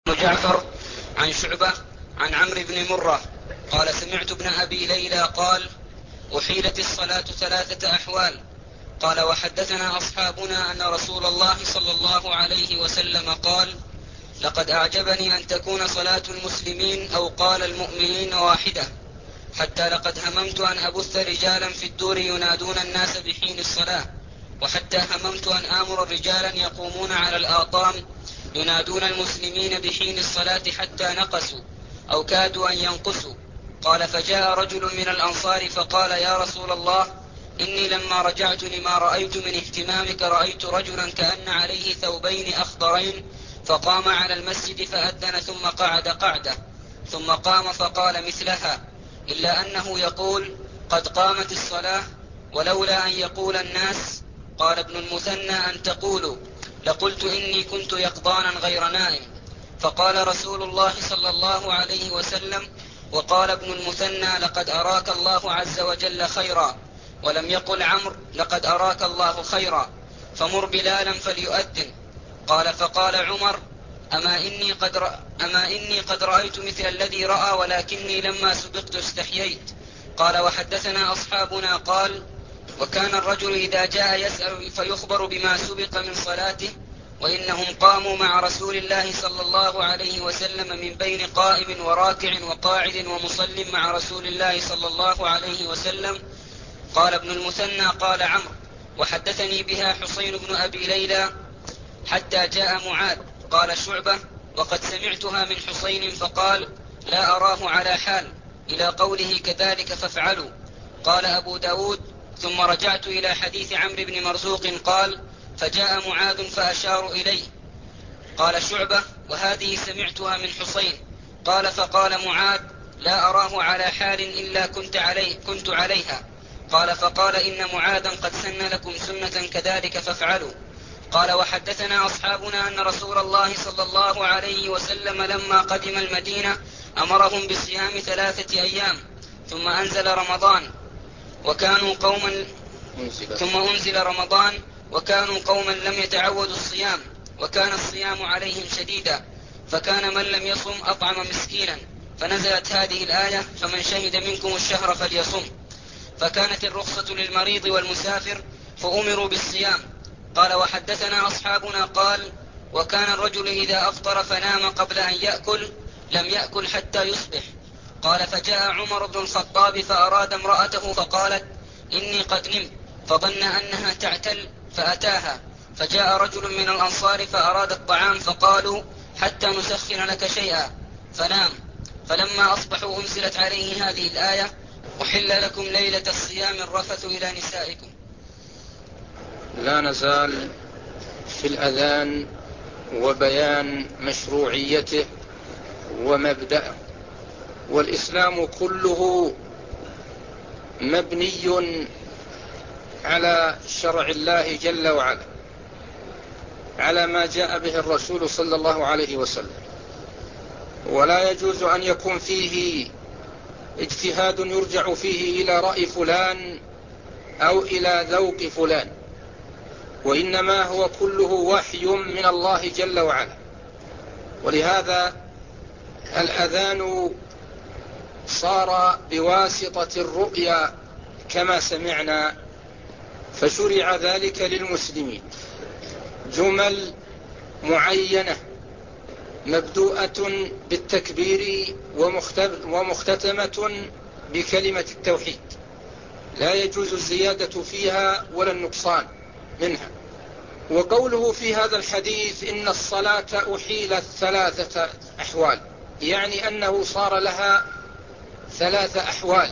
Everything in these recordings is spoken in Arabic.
جعفر عن شعبة عن عمرو بن مرة قال سمعت ابن أبي ليلى قال أحيلت الصلاة 3 أحوال. قال وحدثنا أصحابنا أن رسول الله صلى الله عليه وسلم قال لقد أعجبني أن تكون صلاة المسلمين أو قال المؤمنين واحدة، حتى لقد هممت أن أبث رجالا في الدور ينادون الناس بحين الصلاة، وحتى هممت أن آمر رجالا يقومون على الآطام ينادون المسلمين بحين الصلاة حتى نقصوا أو كادوا أن ينقصوا. قال فجاء رجل من الأنصار فقال يا رسول الله إني لما رجعت لما رأيت من اهتمامك رأيت رجلا كأن عليه ثوبين أخضرين فقام على المسجد فأذن ثم قعد قعدة ثم قام فقال مثلها، إلا أنه يقول قد قامت الصلاة ولولا أن يقول الناس. قال ابن المثنى أن تقولوا لقلت إني كنت يقظانا غير نائم. فقال رسول الله صلى الله عليه وسلم وقال ابن المثنى لقد أراك الله عز وجل خيرا، ولم يقل عمرو لقد أراك الله خيرا، فمر بلالا فليؤذن. قال فقال عمر أما إني قد رأيت مثل الذي رأى ولكني لما سبقت استحييت. قال وحدثنا أصحابنا قال وكان الرجل إذا جاء يسأل فيخبر بما سبق من صلاته، وإنهم قاموا مع رسول الله صلى الله عليه وسلم من بين قائم وراكع وقاعد ومصل مع رسول الله صلى الله عليه وسلم. قال ابن المثنى قال عمرو وحدثني بها حسين بن أبي ليلى حتى جاء معاذ. قال شعبة وقد سمعتها من حسين فقال لا أراه على حال إلى قوله كذلك فافعلوا. قال أبو داود ثم رجعت إلى حديث عمرو بن مرزوق قال فجاء معاذ فأشاروا إليه. قال شعبة وهذه سمعتها من حسين. قال فقال معاذ لا أراه على حال إلا كنت عليها. قال فقال إن معاذا قد سن لكم سنة كذلك فافعلوا. قال وحدثنا أصحابنا أن رسول الله صلى الله عليه وسلم لما قدم المدينة أمرهم بصيام 3 أيام ثم أنزل رمضان وكانوا قوما لم يتعودوا الصيام وكان الصيام عليهم شديدا، فكان من لم يصم أطعم مسكينا، فنزلت هذه الآية فمن شهد منكم الشهر فليصم، فكانت الرخصة للمريض والمسافر فأمروا بالصيام. قال وحدثنا أصحابنا قال وكان الرجل إذا أفطر فنام قبل أن يأكل لم يأكل حتى يصبح. قال فجاء عمر بن الخطاب فأراد امرأته فقالت إني قد نمت، فظن أنها تعتل فأتاها، فجاء رجل من الأنصار فأراد الطعام فقالوا حتى نسخن لك شيئا فنام. فلما أصبحوا أنزلت عليه هذه الآية أحل لكم ليلة الصيام الرفث إلى نسائكم. لا نزال في الأذان وبيان مشروعيته ومبدأه، والإسلام كله مبني على شرع الله جل وعلا، على ما جاء به الرسول صلى الله عليه وسلم، ولا يجوز أن يكون فيه اجتهاد يرجع فيه إلى رأي فلان أو إلى ذوق فلان، وإنما هو كله وحي من الله جل وعلا. ولهذا الأذان صار بواسطة الرؤيا كما سمعنا، فشرع ذلك للمسلمين جمل معينة مبدوءة بالتكبير ومختتمة بكلمة التوحيد، لا يجوز الزيادة فيها ولا النقصان منها. وقوله في هذا الحديث إن الصلاة أحيلت 3 أحوال، يعني أنه صار لها 3 أحوال،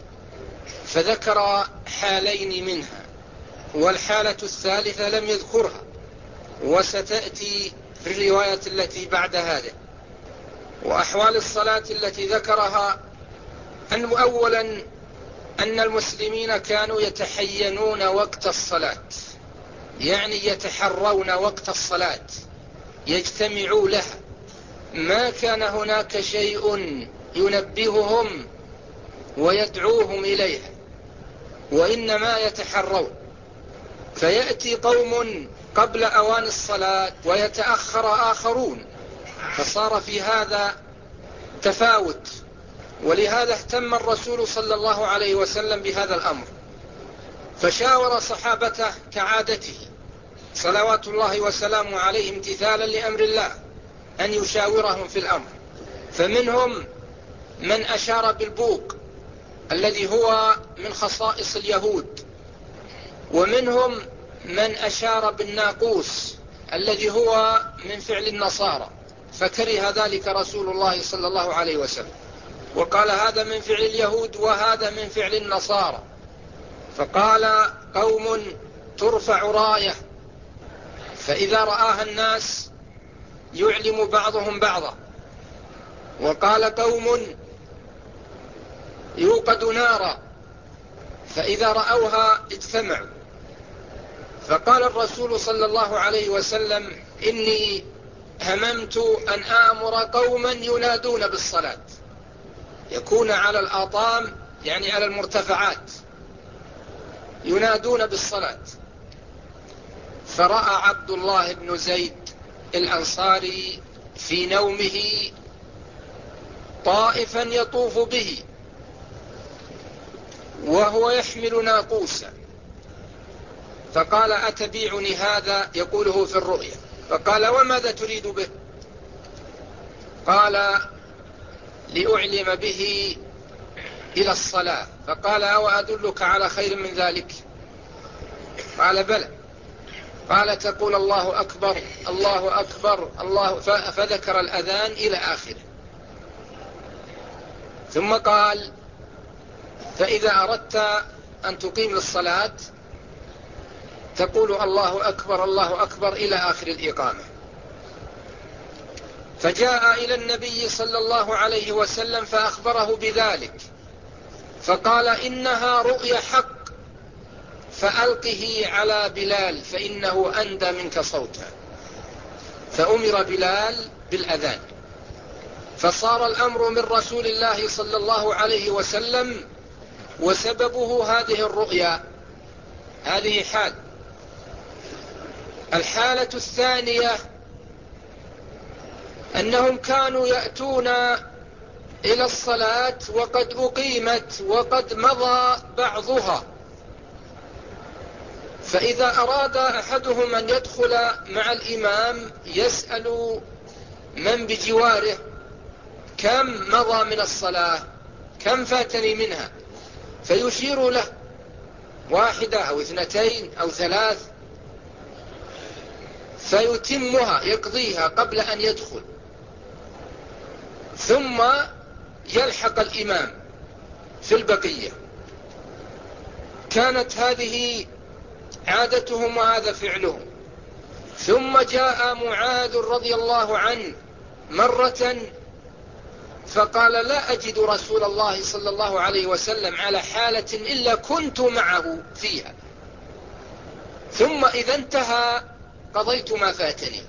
فذكر حالين منها، والحالة الثالثة لم يذكرها، وستأتي في الرواية التي بعد هذا. وأحوال الصلاة التي ذكرها أن أولا أن المسلمين كانوا يتحينون وقت الصلاة، يعني يتحرون وقت الصلاة، يجتمعوا لها، ما كان هناك شيء ينبههم ويدعوهم إليها، وإنما يتحرون. فيأتي قوم قبل أوان الصلاة ويتأخر آخرون فصار في هذا تفاوت، ولهذا اهتم الرسول صلى الله عليه وسلم بهذا الأمر، فشاور صحابته كعادته صلوات الله وسلامه عليه امتثالا لأمر الله أن يشاورهم في الأمر. فمنهم من أشار بالبوق الذي هو من خصائص اليهود، ومنهم من أشار بالناقوس الذي هو من فعل النصارى، فكره ذلك رسول الله صلى الله عليه وسلم وقال هذا من فعل اليهود وهذا من فعل النصارى. فقال قوم ترفع راية فإذا رآها الناس يعلم بعضهم بعضا، وقال قوم يوقد نارا فإذا رأوها اجتمعوا. فقال الرسول صلى الله عليه وسلم إني هممت أن آمر قوما ينادون بالصلاة، يكون على الآطام يعني على المرتفعات ينادون بالصلاة. فرأى عبد الله بن زيد الأنصاري في نومه طائفا يطوف به وهو يحمل ناقوسا، فقال أتبيعني هذا؟ يقوله في الرؤيا. فقال وماذا تريد به؟ قال لأعلم به إلى الصلاة. فقال أو أدلك على خير من ذلك؟ قال بلى. قال تقول الله أكبر الله أكبر الله، فذكر الأذان إلى آخره. ثم قال فإذا أردت أن تقيم الصلاة تقول الله أكبر الله أكبر إلى آخر الإقامة. فجاء إلى النبي صلى الله عليه وسلم فأخبره بذلك، فقال إنها رؤيا حق فألقه على بلال فإنه أندى منك صوتا. فأمر بلال بالأذان، فصار الأمر من رسول الله صلى الله عليه وسلم، وسببه هذه الرؤيا. هذه حال. الحالة الثانية أنهم كانوا يأتون إلى الصلاة وقد أقيمت وقد مضى بعضها، فإذا أراد أحدهم أن يدخل مع الإمام يسأل من بجواره كم مضى من الصلاة، كم فاتني منها، فيشير له 1 أو 2 أو 3 فيتمها يقضيها قبل أن يدخل، ثم يلحق الإمام في البقية. كانت هذه عادتهم وهذا فعلهم. ثم جاء معاذ رضي الله عنه مرة فقال لا أجد رسول الله صلى الله عليه وسلم على حالة إلا كنت معه فيها، ثم إذا انتهى قضيت ما فاتني.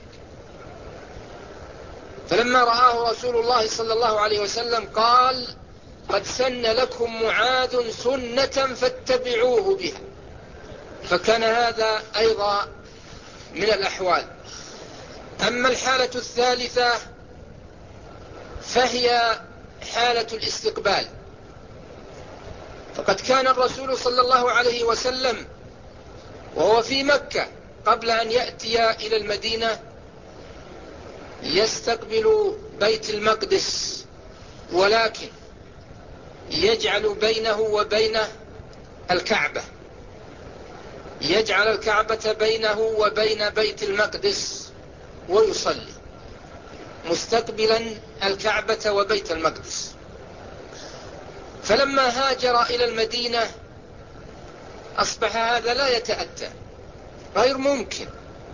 فلما رآه رسول الله صلى الله عليه وسلم قال قد سن لكم معاذ سنة فاتبعوه بها. فكان هذا أيضا من الأحوال. أما الحالة الثالثة فهي حالة الاستقبال، فقد كان الرسول صلى الله عليه وسلم وهو في مكة قبل أن يأتي إلى المدينة يستقبل بيت المقدس، ولكن يجعل بينه وبين الكعبة، يجعل الكعبة بينه وبين بيت المقدس ويصلي مستقبلا الكعبة وبيت المقدس. فلما هاجر إلى المدينة أصبح هذا لا يتأتى، غير ممكن،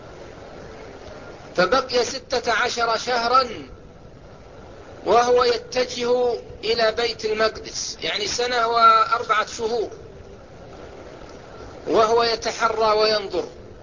فبقي 16 شهرا وهو يتجه إلى بيت المقدس، يعني 1 و4 شهور وهو يتحرى وينظر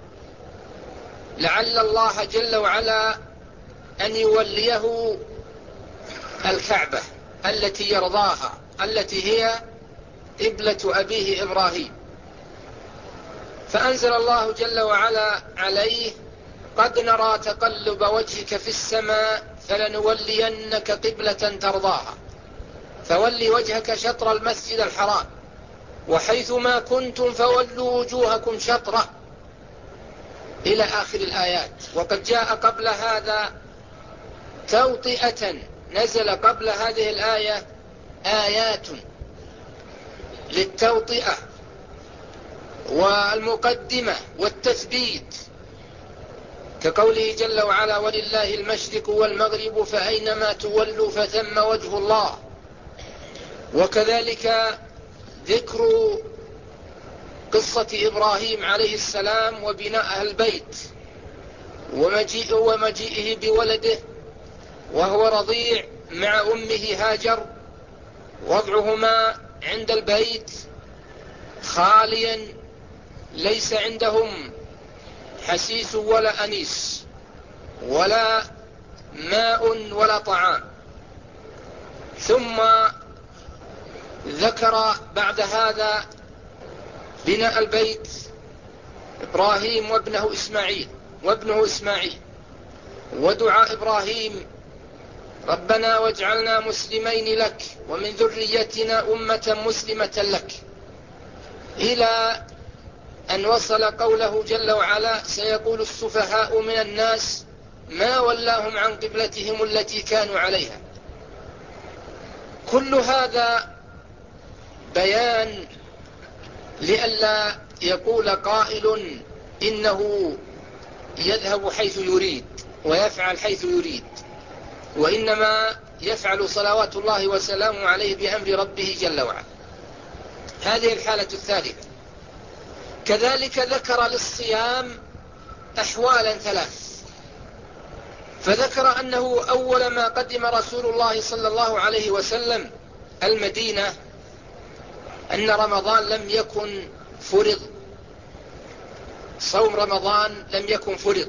لعل الله جل وعلا أن يوليه الكعبة التي يرضاها، التي هي قبلة أبيه إبراهيم. فأنزل الله جل وعلا عليه قد نرى تقلب وجهك في السماء فلنولينك قبلة ترضاها فولي وجهك شطر المسجد الحرام وحيث ما كنتم فولوا وجوهكم شطره إلى آخر الآيات. وقد جاء قبل هذا توطئة، نزل قبل هذه الآية آيات للتوطئة والمقدمة والتثبيت، كقوله جل وعلا ولله المشرق والمغرب فأينما تولوا فثم وجه الله. وكذلك ذكر قصة إبراهيم عليه السلام وبناء البيت ومجيئه بولده وهو رضيع مع أمه هاجر، وضعهما عند البيت خاليا ليس عندهم حسيس ولا أنيس ولا ماء ولا طعام. ثم ذكر بعد هذا بناء البيت إبراهيم وابنه إسماعيل ودعاء إبراهيم ربنا واجعلنا مسلمين لك ومن ذريتنا أمة مسلمة لك، إلى أن وصل قوله جل وعلا سيقول السفهاء من الناس ما ولاهم عن قبلتهم التي كانوا عليها. كل هذا بيان لئلا يقول قائل إنه يذهب حيث يريد ويفعل حيث يريد، وإنما يفعل صلوات الله وسلامه عليه بأمر ربه جل وعلا. هذه الحالة الثالثة. كذلك ذكر للصيام أحوالا ثلاث، فذكر أنه أول ما قدم رسول الله صلى الله عليه وسلم المدينة أن رمضان لم يكن فرض، صوم رمضان لم يكن فرض،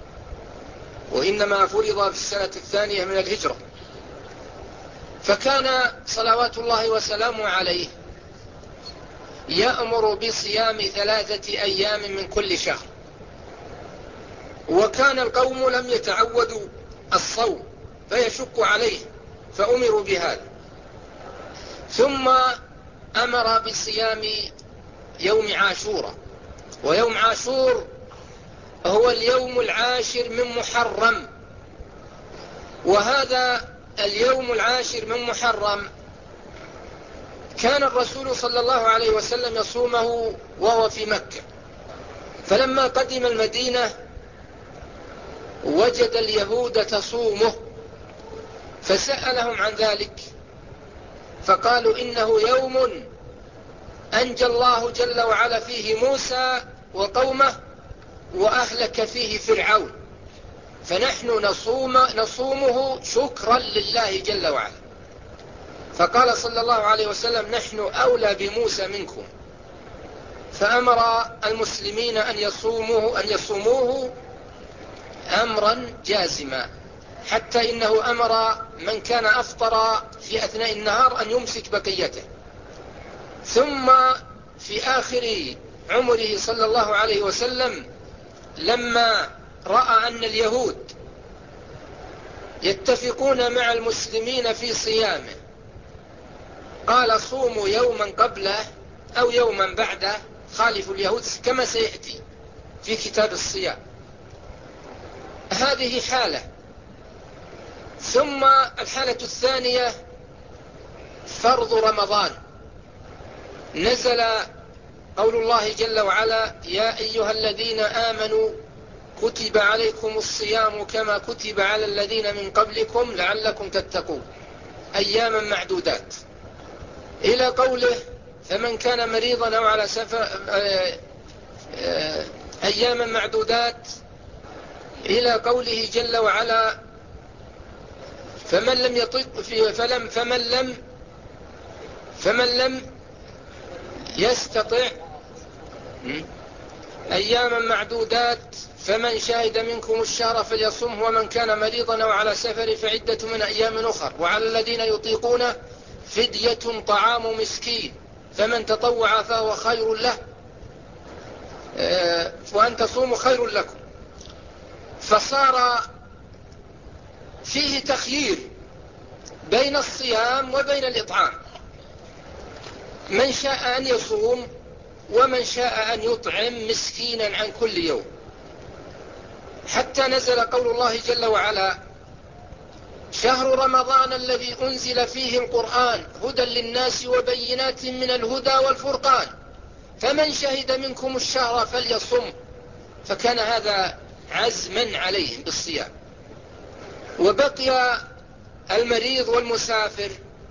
وإنما فرض في السنة الثانية من الهجرة. فكان صلوات الله وسلامه عليه يأمر بصيام 3 أيام من كل شهر، وكان القوم لم يتعودوا الصوم فيشق عليه فأمروا بهذا. ثم أمر بصيام يوم عاشوراء، ويوم عاشور هو اليوم 10 من محرم، وهذا اليوم 10 من محرم كان الرسول صلى الله عليه وسلم يصومه وهو في مكة، فلما قدم المدينة وجد اليهود تصومه فسألهم عن ذلك فقالوا إنه يوم أنجى الله جل وعلا فيه موسى وقومه وأهلك فيه فرعون، فنحن نصومه شكرا لله جل وعلا. فقال صلى الله عليه وسلم نحن أولى بموسى منكم، فأمر المسلمين أن يصوموه أمرا جازما، حتى إنه أمر من كان أفطر في أثناء النهار أن يمسك بقيته. ثم في آخر عمره صلى الله عليه وسلم لما رأى أن اليهود يتفقون مع المسلمين في صيامه قال صوموا يوما قبله أو يوما بعده خالفوا اليهود كما سيأتي في كتاب الصيام. هذه حالة. ثم الحالة الثانية فرض رمضان، نزل قول الله جل وعلا يا أيها الذين آمنوا كتب عليكم الصيام كما كتب على الذين من قبلكم لعلكم تتقون أياما معدودات، إلى قوله فمن كان مريضا أو على سفر أياما معدودات، إلى قوله جل وعلا فمن لم يطق فمن لم يستطع أياما معدودات فمن شهد منكم الشهر فليصمه ومن كان مريضا أو على سفر فعدة من أيام أخر، وعلى الذين يطيقون فدية طعام مسكين فمن تطوع فهو خير له وأن تصوموا خير لكم. فصار فيه تخيير بين الصيام وبين الإطعام، من شاء أن يصوم ومن شاء أن يطعم مسكينا عن كل يوم، حتى نزل قول الله جل وعلا: شهر رمضان الذي أنزل فيه القرآن هدى للناس وبينات من الهدى والفرقان فمن شهد منكم الشهر فليصم. فكان هذا عزما عليهم بالصيام. وبقي المريض والمسافر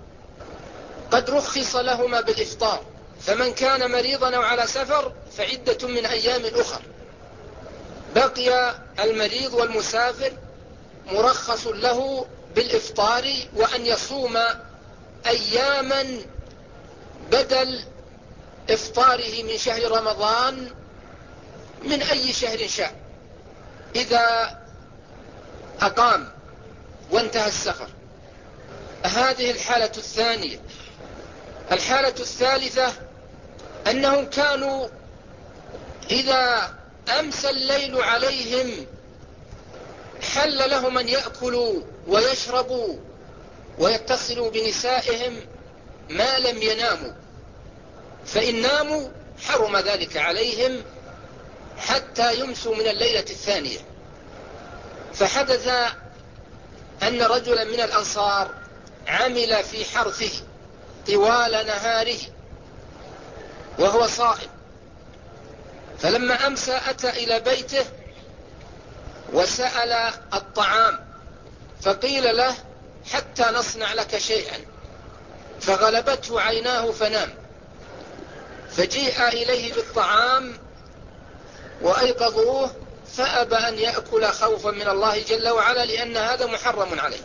قد رخص لهما بالإفطار، فمن كان مريضا أو على سفر فعدة من أيام أخر. بقي المريض والمسافر مرخص له بالإفطار وأن يصوم أياما بدل إفطاره من شهر رمضان من أي شهر شاء إذا أقام وانتهى السفر. هذه الحالة الثانية. الحالة الثالثة أنهم كانوا إذا أمسى الليل عليهم حل لهم أن يأكلوا ويشربوا ويتصلوا بنسائهم ما لم يناموا، فإن ناموا حرم ذلك عليهم حتى يمسوا من الليلة الثانية. فحدث أن رجلا من الأنصار عمل في حرثه طوال نهاره وهو صائم، فلما أمسى أتى إلى بيته وسأل الطعام، فقيل له: حتى نصنع لك شيئا، فغلبته عيناه فنام. فجيء إليه بالطعام وأيقظوه فأبى أن يأكل خوفا من الله جل وعلا لأن هذا محرم عليه،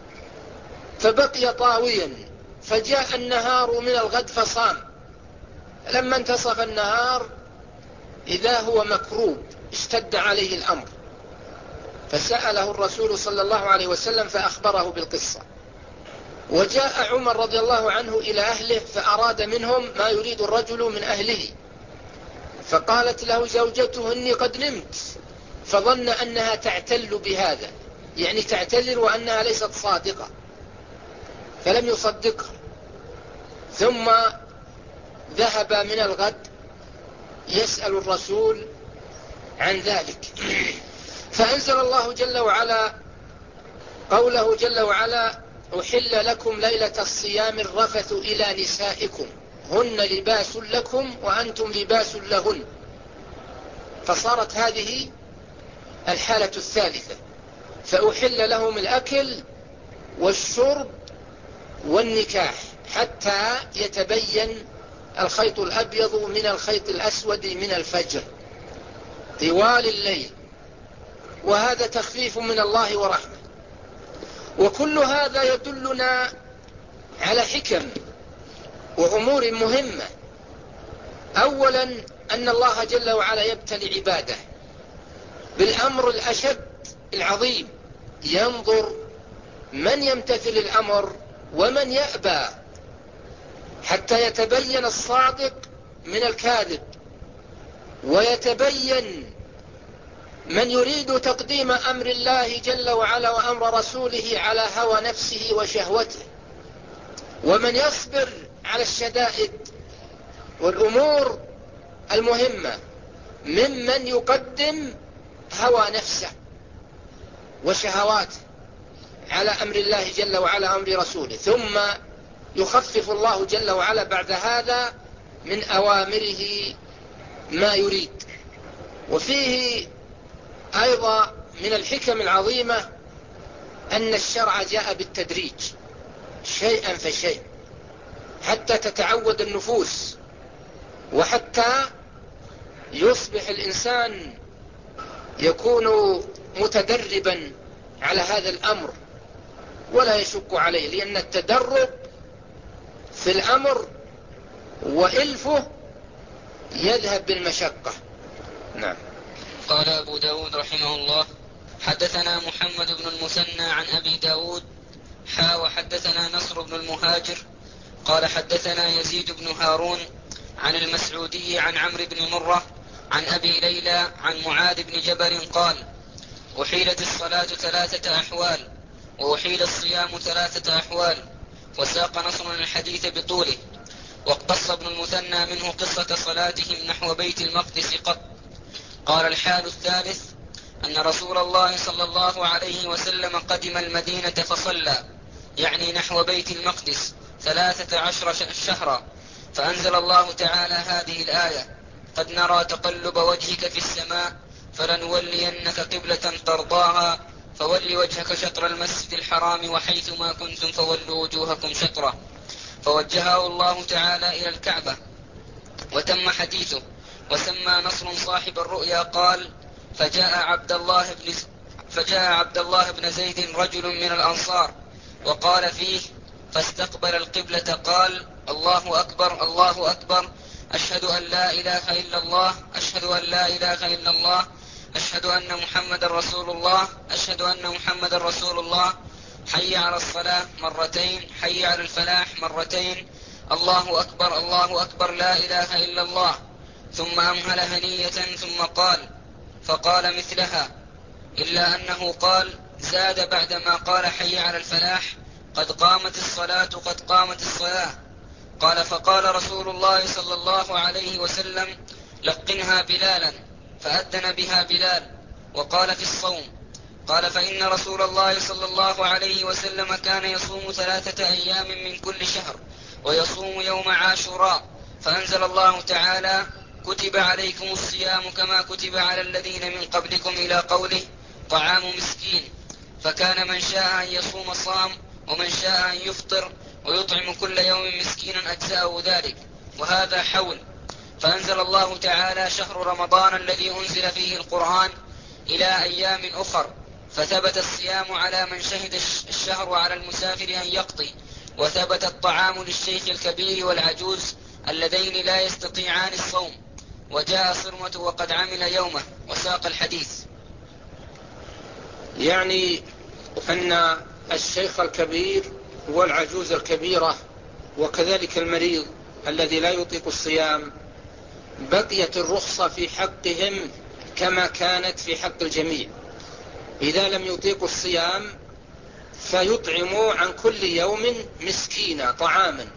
فبقي طاويا. فجاء النهار من الغد فصام. لما انتصف النهار إذا هو مكروب، اشتد عليه الأمر، فسأله الرسول صلى الله عليه وسلم فأخبره بالقصة. وجاء عمر رضي الله عنه إلى أهله فأراد منهم ما يريد الرجل من أهله، فقالت له زوجته: إني قد نمت، فظن أنها تعتل بهذا، يعني تعتذر وأنها ليست صادقة، فلم يصدقها. ثم ذهب من الغد يسأل الرسول عن ذلك، فأنزل الله جل وعلا قوله جل وعلا: أحل لكم ليلة الصيام الرفث إلى نسائكم هن لباس لكم وأنتم لباس لهن. فصارت هذه الحالة الثالثة، فأحل لهم الأكل والشرب والنكاح حتى يتبين الخيط الأبيض من الخيط الأسود من الفجر طوال الليل، وهذا تخفيف من الله ورحمة. وكل هذا يدلنا على حكم وأمور مهمة. أولا أن الله جل وعلا يبتلي عباده بالأمر الأشد العظيم، ينظر من يمتثل الأمر ومن يأبى حتى يتبين الصادق من الكاذب، ويتبين من يريد تقديم أمر الله جل وعلا وأمر رسوله على هوى نفسه وشهوته، ومن يصبر على الشدائد والأمور المهمة ممن يقدم هوى نفسه وشهواته على أمر الله جل وعلا أمر رسوله، ثم يخفف الله جل وعلا بعد هذا من أوامره ما يريد. وفيه أيضا من الحكم العظيمة أن الشرع جاء بالتدريج شيئا فشيء حتى تتعود النفوس، وحتى يصبح الإنسان يكون متدربا على هذا الأمر ولا يشك عليه، لأن التدرب في الأمر وإلفه يذهب بالمشقة. نعم. قال أبو داود رحمه الله: حدثنا محمد بن المثنى عن أبي داود وحدثنا نصر بن المهاجر قال حدثنا يزيد بن هارون عن المسعودي عن عمرو بن مرة عن أبي ليلى عن معاذ بن جبل قال: أحيلت الصلاة 3 أحوال، وأحيل الصيام 3 أحوال. وساق نصر الحديث بطوله. واقتص ابن المثنى منه قصة صلاتهم نحو بيت المقدس قط. قال الحال الثالث أن رسول الله صلى الله عليه وسلم قدم المدينة فصلى، يعني نحو بيت المقدس 13 شهرا، فأنزل الله تعالى هذه الآية: قد نرى تقلب وجهك في السماء فلنولينك قبلة ترضاها فول وجهك شطر المسجد الحرام وحيث ما كنتم فولوا وجوهكم شطره، فوجهه الله تعالى إلى الكعبة. وتم حديثه. وسمى نصر صاحب الرؤيا قال: فجاء عبد الله بن زيد رجل من الأنصار وقال فيه: فاستقبل القبلة قال: الله أكبر الله أكبر، أشهد أن لا إله إلا الله، أشهد أن لا إله إلا الله، أشهد أن محمد رسول الله، أشهد أن محمد رسول الله، حي على الصلاة مرتين، حي على الفلاح مرتين، الله أكبر الله أكبر، لا إله إلا الله. ثم أمهل هنية ثم قال، فقال مثلها، إلا أنه قال زاد بعدما قال حي على الفلاح: قد قامت الصلاة قد قامت الصلاة. قال: فقال رسول الله صلى الله عليه وسلم: لقنها بلالا، فأذن بها بلال. وقال في الصوم، قال: فإن رسول الله صلى الله عليه وسلم كان يصوم 3 أيام من كل شهر ويصوم يوم عاشوراء، فأنزل الله تعالى: كتب عليكم الصيام كما كتب على الذين من قبلكم إلى قوله: طعام مسكين. فكان من شاء أن يصوم صام، ومن شاء أن يفطر ويطعم كل يوم مسكينا أجزاءه ذلك، وهذا حول. فأنزل الله تعالى: شهر رمضان الذي أنزل فيه القرآن إلى أيام أخر، فثبت الصيام على من شهد الشهر وعلى المسافر أن يقضي، وثبت الطعام للشيخ الكبير والعجوز اللذين لا يستطيعان الصوم. وجاء صرمة وقد عمل يومه. وساق الحديث. يعني أن الشيخ الكبير والعجوز الكبيرة وكذلك المريض الذي لا يطيق الصيام بقيت الرخصة في حقهم كما كانت في حق الجميع. إذا لم يطيقوا الصيام فيطعموا عن كل يوم مسكينا طعاما،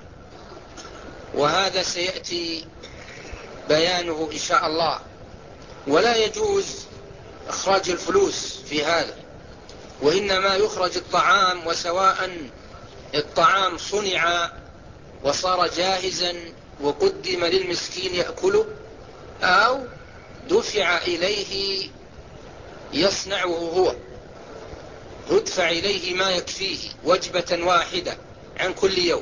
وهذا سيأتي بيانه إن شاء الله. ولا يجوز إخراج الفلوس في هذا، وإنما يخرج الطعام، وسواء الطعام صنع وصار جاهزا وقدم للمسكين يأكله، أو دفع إليه يصنعه هو، يدفع إليه ما يكفيه وجبة واحدة عن كل يوم.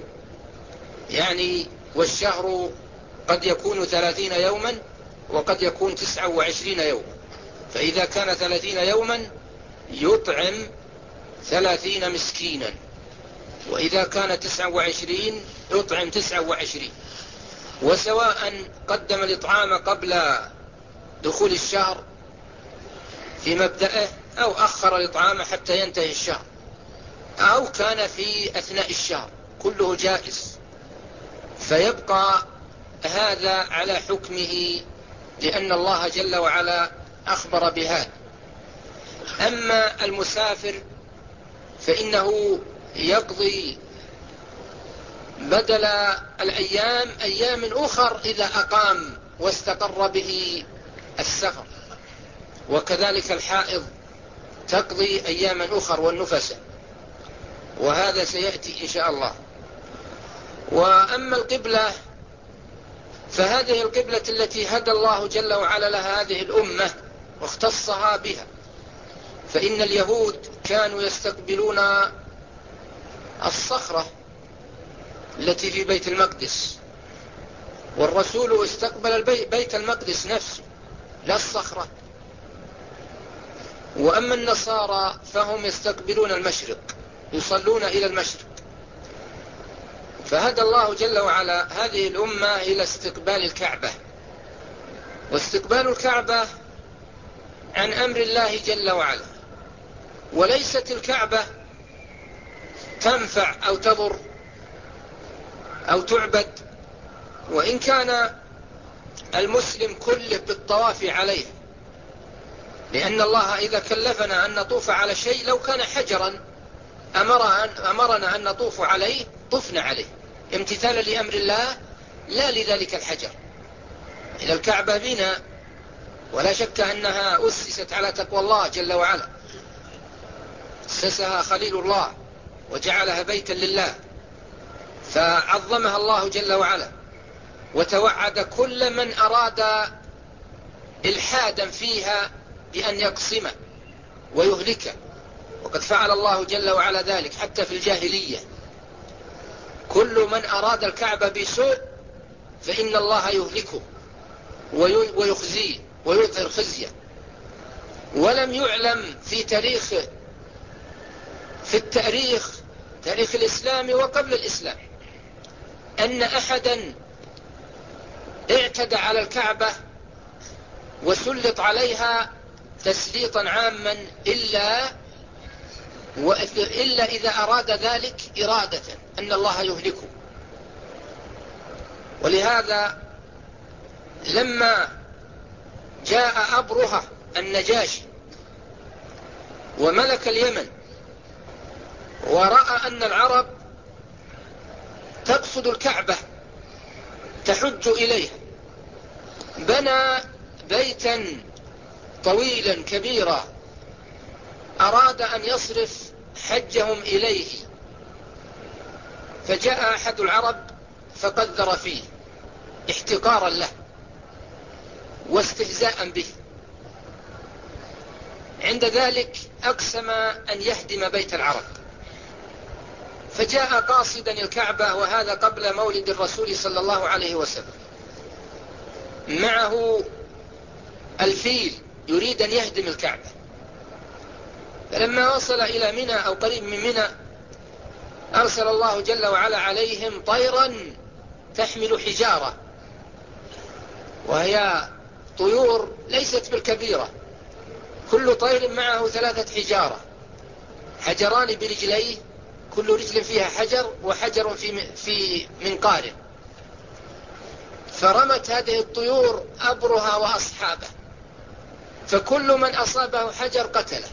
يعني والشهر قد يكون 30 يوما وقد يكون 29 يوما، فإذا كان 30 يوما يطعم 30 مسكينا، وإذا كان 29 يطعم 29. وسواء قدم الإطعام قبل دخول الشهر في مبدأه، أو أخر الإطعام حتى ينتهي الشهر، أو كان في أثناء الشهر، كله جائز. فيبقى هذا على حكمه، لأن الله جل وعلا أخبر بهذا. أما المسافر فإنه يقضي بدل الأيام أيام أخر إذا أقام واستقر به السفر، وكذلك الحائض تقضي أياما أخر والنفساء، وهذا سيأتي إن شاء الله. وأما القبلة فهذه القبلة التي هدى الله جل وعلا لها هذه الأمة واختصها بها، فإن اليهود كانوا يستقبلون الصخرة التي في بيت المقدس، والرسول استقبل بيت المقدس نفسه لا الصخرة. وأما النصارى فهم يستقبلون المشرق، يصلون إلى المشرق. فهدى الله جل وعلا هذه الأمة إلى استقبال الكعبة، واستقبال الكعبة عن أمر الله جل وعلا، وليست الكعبة تنفع أو تضر أو تعبد، وإن كان المسلم كله بالطواف عليه، لأن الله إذا كلفنا أن نطوف على شيء لو كان حجرا أمرنا أن نطوف عليه طفنا عليه امتثالا لأمر الله لا لذلك الحجر. إلى الكعبة بنا، ولا شك أنها أسست على تقوى الله جل وعلا، أسسها خليل الله وجعلها بيتا لله، فعظمها الله جل وعلا وتوعد كل من أراد إلحادا فيها بأن يقسمه ويهلكه، وقد فعل الله جل وعلا ذلك حتى في الجاهلية. كل من أراد الكعبة بسوء فإن الله يهلكه ويخزيه ويظهر خزيه. ولم يعلم في التاريخ تاريخ الإسلام وقبل الإسلام أن أحدا اعتدى على الكعبة وسلط عليها تسليطا عاما إلا إذا أراد ذلك إرادة أن الله يهلكه. ولهذا لما جاء أبرهة النجاشي وملك اليمن ورأى أن العرب تقصد الكعبة تحج إليها، بنى بيتا طويلا كبيرا أراد أن يصرف حجهم إليه، فجاء أحد العرب فقذر فيه احتقارا له واستهزاء به. عند ذلك أقسم أن يهدم بيت العرب، فجاء قاصدا الكعبة، وهذا قبل مولد الرسول صلى الله عليه وسلم، معه الفيل يريد أن يهدم الكعبة. فلما وصل إلى منى أو قريب من منى أرسل الله جل وعلا عليهم طيرا تحمل حجارة، وهي طيور ليست بالكبيرة، كل طير معه 3 حجارة، حجران برجليه، كل رجل فيها حجر وحجر في منقاره. فرمت هذه الطيور أبرهة وأصحابه، فكل من أصابه حجر قتله،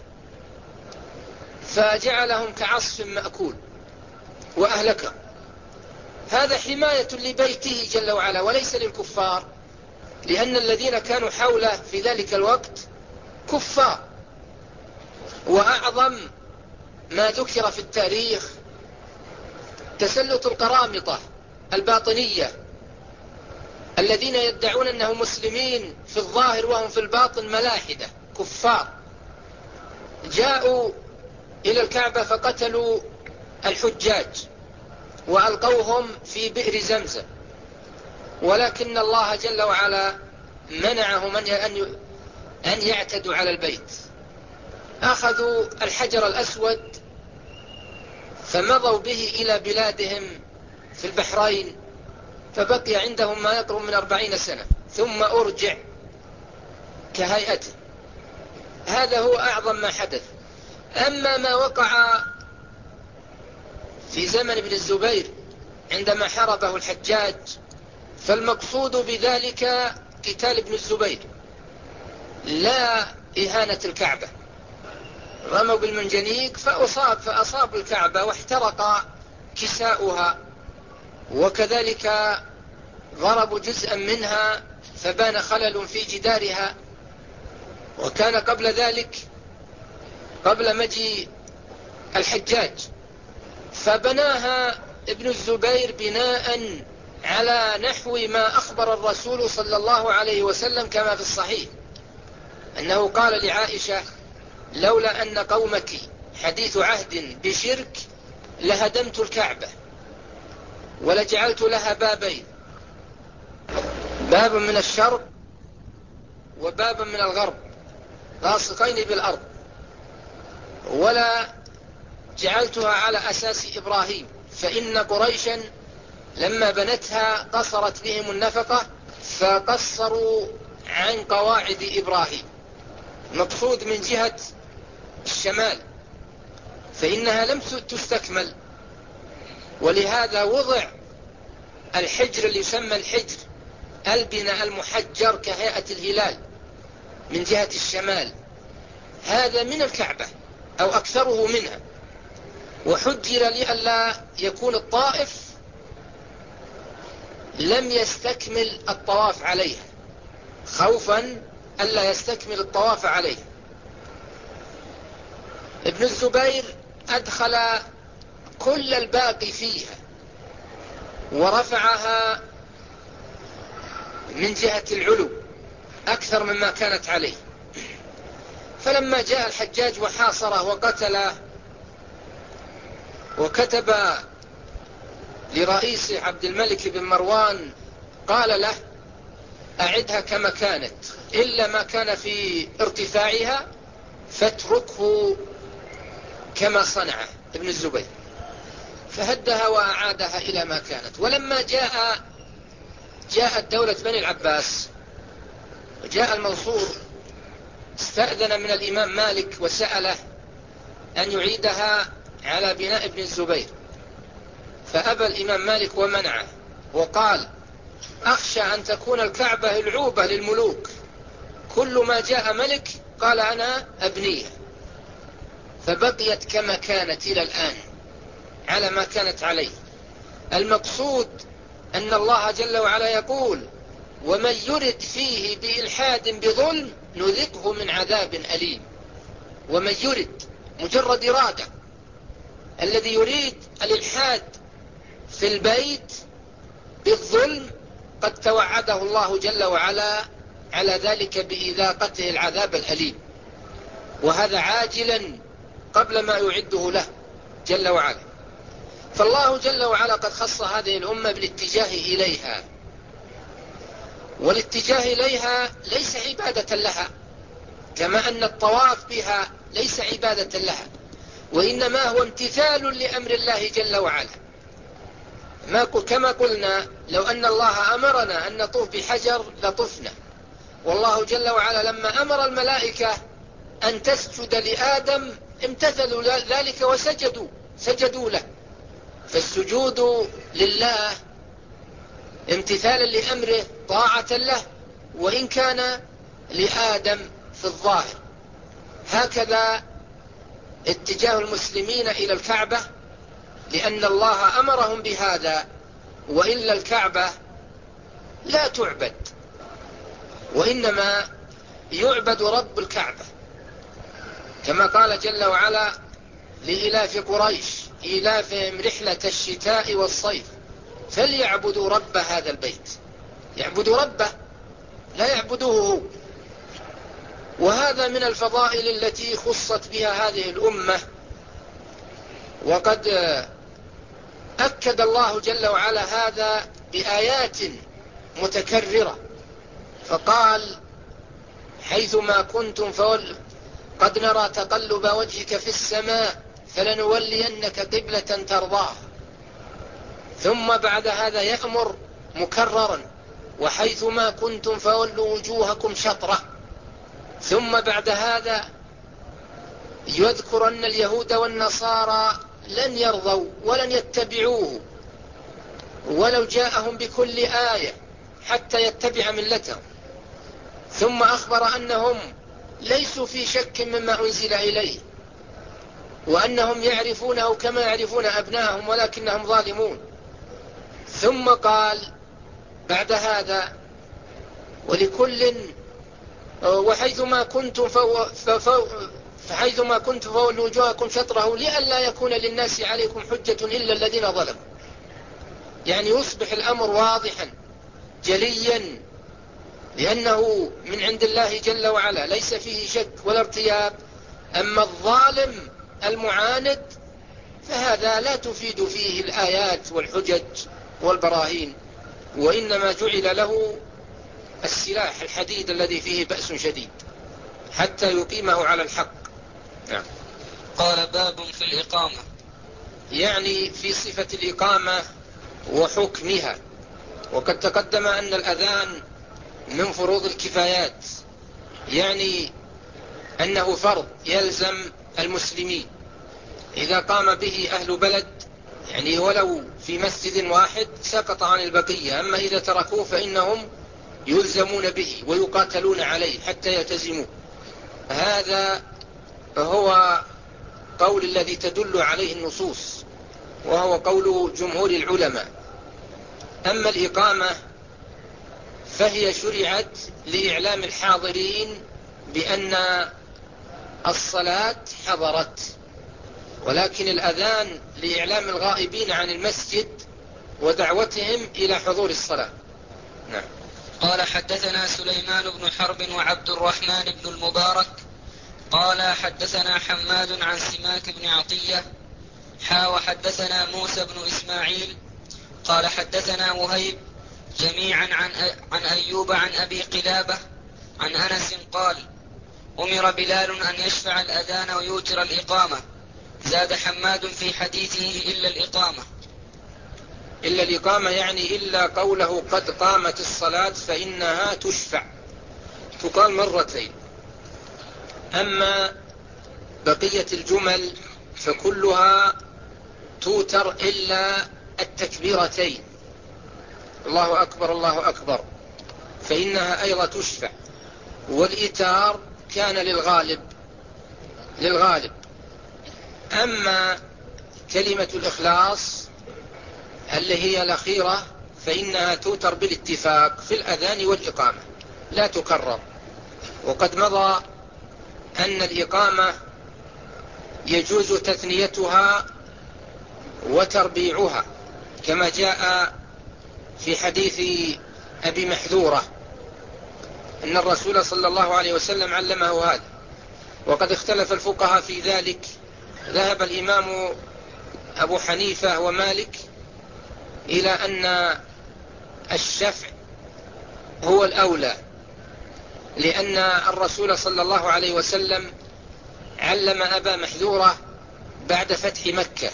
فجعلهم كعصف مأكول وأهلكهم. هذا حماية لبيته جل وعلا وليس للكفار، لأن الذين كانوا حوله في ذلك الوقت كفار. وأعظم ما ذكر في التاريخ تسلط القرامطة الباطنية الذين يدعون أنهم مسلمين في الظاهر وهم في الباطن ملاحدة كفار، جاءوا إلى الكعبة فقتلوا الحجاج وألقوهم في بئر زمزم، ولكن الله جل وعلا منعهم أن يعتدوا على البيت. أخذوا الحجر الأسود فمضوا به إلى بلادهم في البحرين، فبقي عندهم ما يقرب من 40 سنة ثم أرجع كهيئته. هذا هو أعظم ما حدث. أما ما وقع في زمن ابن الزبير عندما حاربه الحجاج فالمقصود بذلك قتال ابن الزبير لا إهانة الكعبة. رموا بالمنجنيق فأصاب الكعبة واحترق كساؤها، وكذلك ضربوا جزءا منها فبان خلل في جدارها. وكان قبل ذلك قبل مجيء الحجاج فبناها ابن الزبير بناء على نحو ما أخبر الرسول صلى الله عليه وسلم كما في الصحيح أنه قال لعائشة: لولا أن قومك حديث عهد بشرك لهدمت الكعبة ولجعلت لها بابين، باب من الشرق وبابا من الغرب لاصقين بالأرض، ولا جعلتها على أساس إبراهيم، فإن قريشا لما بنتها قصرت بهم النفقة فقصروا عن قواعد إبراهيم، مقصود من جهة الشمال، فإنها لم تستكمل. ولهذا وضع الحجر اللي يسمى الحجر البناء المحجر كهيئة الهلال من جهة الشمال، هذا من الكعبة أو أكثره منها، وحجر لئلا يكون الطائف لم يستكمل الطواف عليها، خوفا ألا يستكمل الطواف عليه. ابن الزبير أدخل كل الباقي فيها ورفعها من جهة العلو أكثر مما كانت عليه. فلما جاء الحجاج وحاصره وقتله وكتب لرئيسه عبد الملك بن مروان قال له أعدها كما كانت إلا ما كان في ارتفاعها فاتركه كما صنع ابن الزبير، فهدها وأعادها إلى ما كانت. ولما جاءت دولة بني العباس وجاء المنصور استأذن من الإمام مالك وسأله أن يعيدها على بناء ابن الزبير، فأبى الإمام مالك ومنعه وقال أخشى أن تكون الكعبة العوبة للملوك، كل ما جاء ملك قال أنا أبنيها، فبقيت كما كانت إلى الآن على ما كانت عليه. المقصود أن الله جل وعلا يقول ومن يرد فيه بإلحاد بظلم نذقه من عذاب أليم. ومن يرد مجرد إرادة، الذي يريد الإلحاد في البيت بالظلم قد توعده الله جل وعلا على ذلك بإذاقته العذاب الأليم، وهذا عاجلا قبل ما يعده له جل وعلا. فالله جل وعلا قد خص هذه الأمة بالاتجاه إليها، والاتجاه إليها ليس عبادة لها كما أن الطواف بها ليس عبادة لها، وإنما هو امتثال لأمر الله جل وعلا. كما قلنا لو أن الله أمرنا أن نطوف بحجر لطفنا، والله جل وعلا لما أمر الملائكة أن تسجد لآدم امتثلوا ذلك وسجدوا له. فالسجود لله امتثالا لأمره طاعة له وإن كان لآدم في الظاهر. هكذا اتجاه المسلمين إلى الكعبة، لأن الله أمرهم بهذا، وإلا الكعبة لا تعبد، وإنما يعبد رب الكعبة، كما قال جل وعلا لإلاف قريش إلافهم رحلة الشتاء والصيف فليعبدوا رب هذا البيت. يعبدوا ربه لا يعبدوه هو. وهذا من الفضائل التي خصت بها هذه الأمة، وقد أكد الله جل وعلا هذا بآيات متكررة، فقال حيثما كنتم قد نرى تقلب وجهك في السماء فلنولينك قبلة ترضاها. ثم بعد هذا يأمر مكررا وحيثما كنتم فولوا وجوهكم شطرة. ثم بعد هذا يذكر أن اليهود والنصارى لن يرضوا ولن يتبعوه ولو جاءهم بكل آية حتى يتبع ملتهم. ثم أخبر أنهم ليسوا في شك مما أنزل إليه، وأنهم يعرفونه كما يعرفون أبناءهم ولكنهم ظالمون. ثم قال بعد هذا ولكل وحيثما كنتم فحيثما كنتم فولوا وجوهكم شطره لئلا يكون للناس عليكم حجة إلا الذين ظلموا. يعني يصبح الأمر واضحا جليا، لأنه من عند الله جل وعلا ليس فيه شك ولا ارتياب. أما الظالم المعاند فهذا لا تفيد فيه الآيات والحجج والبراهين، وإنما جعل له السلاح الحديد الذي فيه بأس شديد حتى يقيمه على الحق. نعم. قال باب في الإقامة، يعني في صفة الإقامة وحكمها. وقد تقدم أن الأذان من فروض الكفايات، يعني أنه فرض يلزم المسلمين إذا قام به أهل بلد، يعني ولو في مسجد واحد سقط عن البقية، أما إذا تركوه فإنهم يلزمون به ويقاتلون عليه حتى يلتزموه. هذا هو قول الذي تدل عليه النصوص، وهو قول جمهور العلماء. أما الإقامة فهي شرعت لإعلام الحاضرين بأن الصلاة حضرت، ولكن الأذان لإعلام الغائبين عن المسجد ودعوتهم إلى حضور الصلاة. نعم. قال حدثنا سليمان بن حرب وعبد الرحمن بن المبارك قال حدثنا حماد عن سماك بن عطية وحدثنا موسى بن إسماعيل قال حدثنا وهيب جميعا عن أيوب عن أبي قلابة عن أنس قال أمر بلال أن يشفع الأذان ويوتر الإقامة. زاد حماد في حديثه إلا الإقامة. إلا الإقامة يعني إلا قوله قد قامت الصلاة فإنها تشفع، تقال مرتين. أما بقية الجمل فكلها توتر إلا التكبيرتين، الله أكبر الله أكبر، فإنها أيضا تشفع. والإتار كان للغالب. أما كلمة الإخلاص اللي هي الأخيرة فإنها توتر بالاتفاق في الأذان والإقامة، لا تكرر. وقد مضى أن الإقامة يجوز تثنيتها وتربيعها، كما جاء في حديث أبي محذورة أن الرسول صلى الله عليه وسلم علمه هذا. وقد اختلف الفقهاء في ذلك، ذهب الإمام أبو حنيفة ومالك إلى أن الشفع هو الأولى، لأن الرسول صلى الله عليه وسلم علم أبا محذورة بعد فتح مكة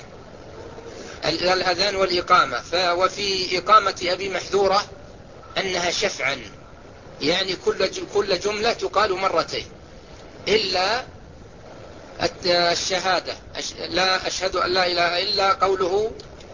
الأذان والإقامة. وفي إقامة أبي محذورة أنها شفعا، يعني كل جملة تقال مرتين، إلا الشهادة لا أشهد أن لا إله إلا قوله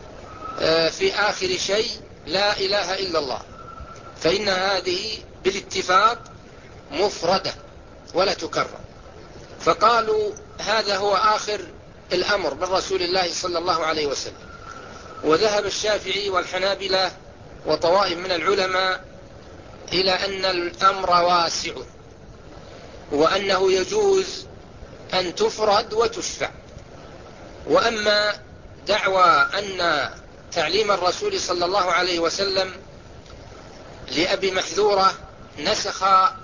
في آخر شيء لا إله إلا الله، فإن هذه بالاتفاق مفردة ولا تكرر. فقالوا هذا هو آخر الأمر من رسول الله صلى الله عليه وسلم. وذهب الشافعي والحنابلة وطوائف من العلماء إلى أن الأمر واسع، وأنه يجوز أن تفرد وتشفع. وأما دعوى أن تعليم الرسول صلى الله عليه وسلم لأبي محذورة نسخ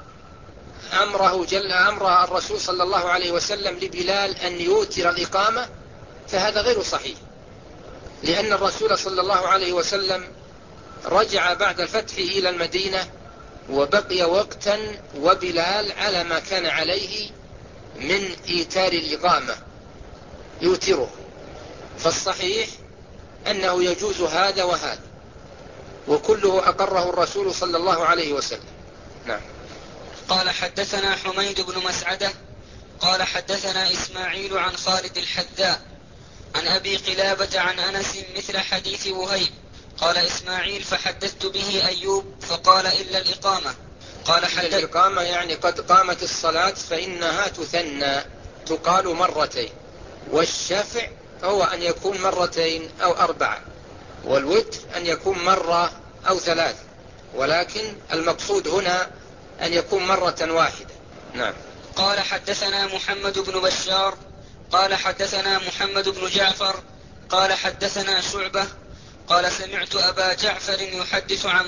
أمر الرسول صلى الله عليه وسلم لبلال أن يوتر الإقامة، فهذا غير صحيح، لأن الرسول صلى الله عليه وسلم رجع بعد الفتح إلى المدينة وبقي وقتا وبلال على ما كان عليه من إيتار الإقامة يوتره. فالصحيح أنه يجوز هذا وهذا، وكله أقره الرسول صلى الله عليه وسلم. نعم. قال حدثنا حميد بن مسعدة قال حدثنا إسماعيل عن خالد الحذاء عن أبي قلابة عن أنس مثل حديث وهيب. قال إسماعيل فحدثت به أيوب فقال إلا الإقامة. قال الإقامة يعني قد قامت الصلاة فإنها تثنى، تقال مرتين. والشفع هو أن يكون مرتين أو أربعة، والوتر أن يكون مرة أو ثلاث، ولكن المقصود هنا أن يكون مرة واحدة. نعم. قال حدثنا محمد بن بشار قال حدثنا محمد بن جعفر قال حدثنا شعبة قال سمعت أبا جعفر يحدث عن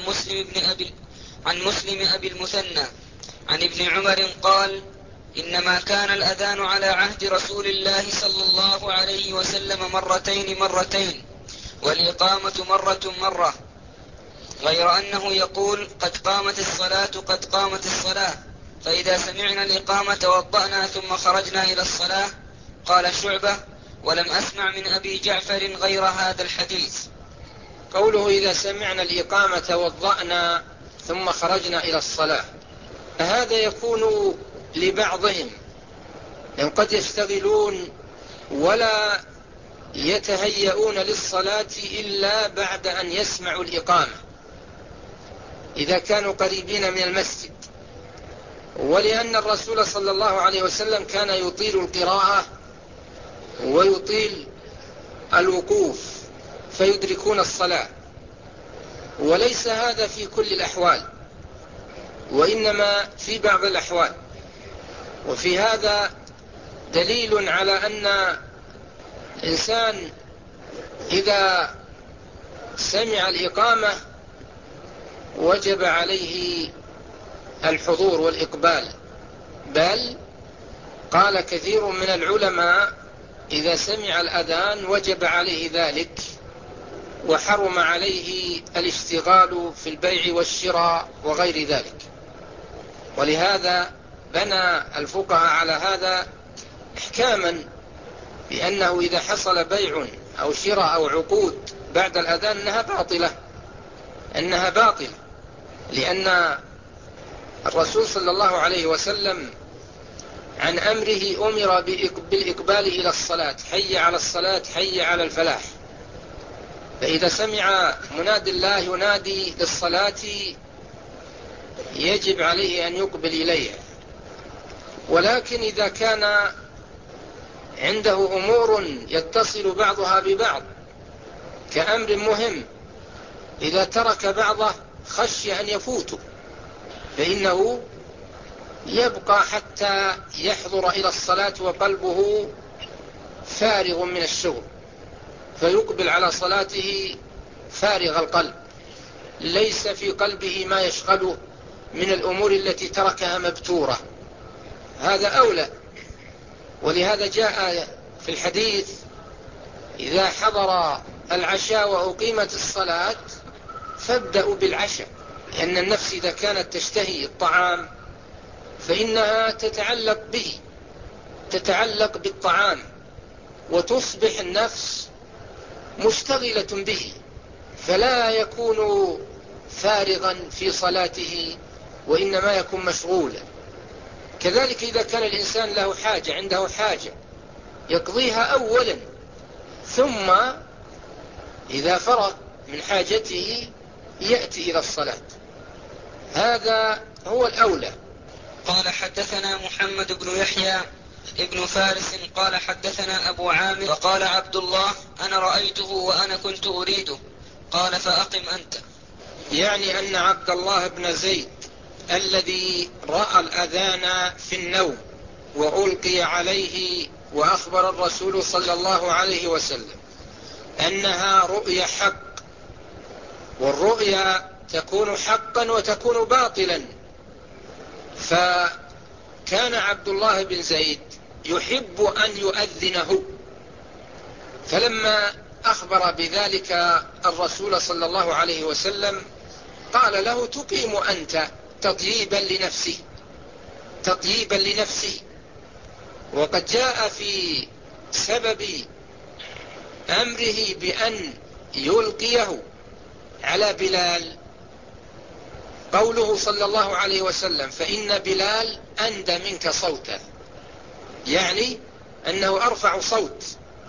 مسلم أبي المثنى عن ابن عمر قال إنما كان الأذان على عهد رسول الله صلى الله عليه وسلم مرتين والإقامة مرة، غير أنه يقول قد قامت الصلاة، فإذا سمعنا الإقامة توضأنا ثم خرجنا إلى الصلاة. قال شعبة ولم أسمع من أبي جعفر غير هذا الحديث. قوله إذا سمعنا الإقامة توضأنا ثم خرجنا إلى الصلاة، هذا يكون لبعضهم، لأن قد يشتغلون ولا يتهيئون للصلاة إلا بعد أن يسمعوا الإقامة إذا كانوا قريبين من المسجد. ولأن الرسول صلى الله عليه وسلم كان يطيل القراءة ويطيل الوقوف فيدركون الصلاة، وليس هذا في كل الأحوال، وإنما في بعض الأحوال. وفي هذا دليل على أن الإنسان إذا سمع الإقامة وجب عليه الحضور والإقبال، بل قال كثير من العلماء إذا سمع الأذان وجب عليه ذلك، وحرم عليه الاشتغال في البيع والشراء وغير ذلك. ولهذا بنى الفقهاء على هذا احكاما بأنه إذا حصل بيع أو شراء أو عقود بعد الأذان أنها باطلة، لأن الرسول صلى الله عليه وسلم عن أمره أمر بالإقبال إلى الصلاة، حي على الصلاة حي على الفلاح. فإذا سمع منادي الله ينادي للصلاة يجب عليه أن يقبل إليها. ولكن إذا كان عنده أمور يتصل بعضها ببعض كأمر مهم، إذا ترك بعضه خشي أن يفوته، فإنه يبقى حتى يحضر إلى الصلاة وقلبه فارغ من الشغل، فيقبل على صلاته فارغ القلب، ليس في قلبه ما يشغله من الأمور التي تركها مبتورة. هذا أولى. ولهذا جاء في الحديث إذا حضر العشاء وأقيمت الصلاة فابدأوا بالعشاء، لأن النفس إذا كانت تشتهي الطعام فإنها تتعلق بالطعام، وتصبح النفس مشتغلة به، فلا يكون فارغا في صلاته وإنما يكون مشغولا. كذلك إذا كان الإنسان له حاجة، عنده حاجة يقضيها أولا، ثم إذا فرغ من حاجته يأتي إلى الصلاة. هذا هو الأولى. قال حدثنا محمد بن يحيى ابن فارس قال حدثنا أبو عامر وقال عبد الله أنا رأيته وأنا كنت أريده قال فأقم أنت. يعني أن عبد الله بن زيد الذي رأى الأذان في النوم وألقي عليه وأخبر الرسول صلى الله عليه وسلم أنها رؤيا حق، والرؤيا تكون حقا وتكون باطلا، فكان عبد الله بن زيد يحب أن يؤذنه، فلما أخبر بذلك الرسول صلى الله عليه وسلم قال له تقيم أنت تطييبا لنفسه. وقد جاء في سبب أمره بأن يلقيه على بلال قوله صلى الله عليه وسلم فإن بلال أندى منك صوتا، يعني أنه أرفع صوت،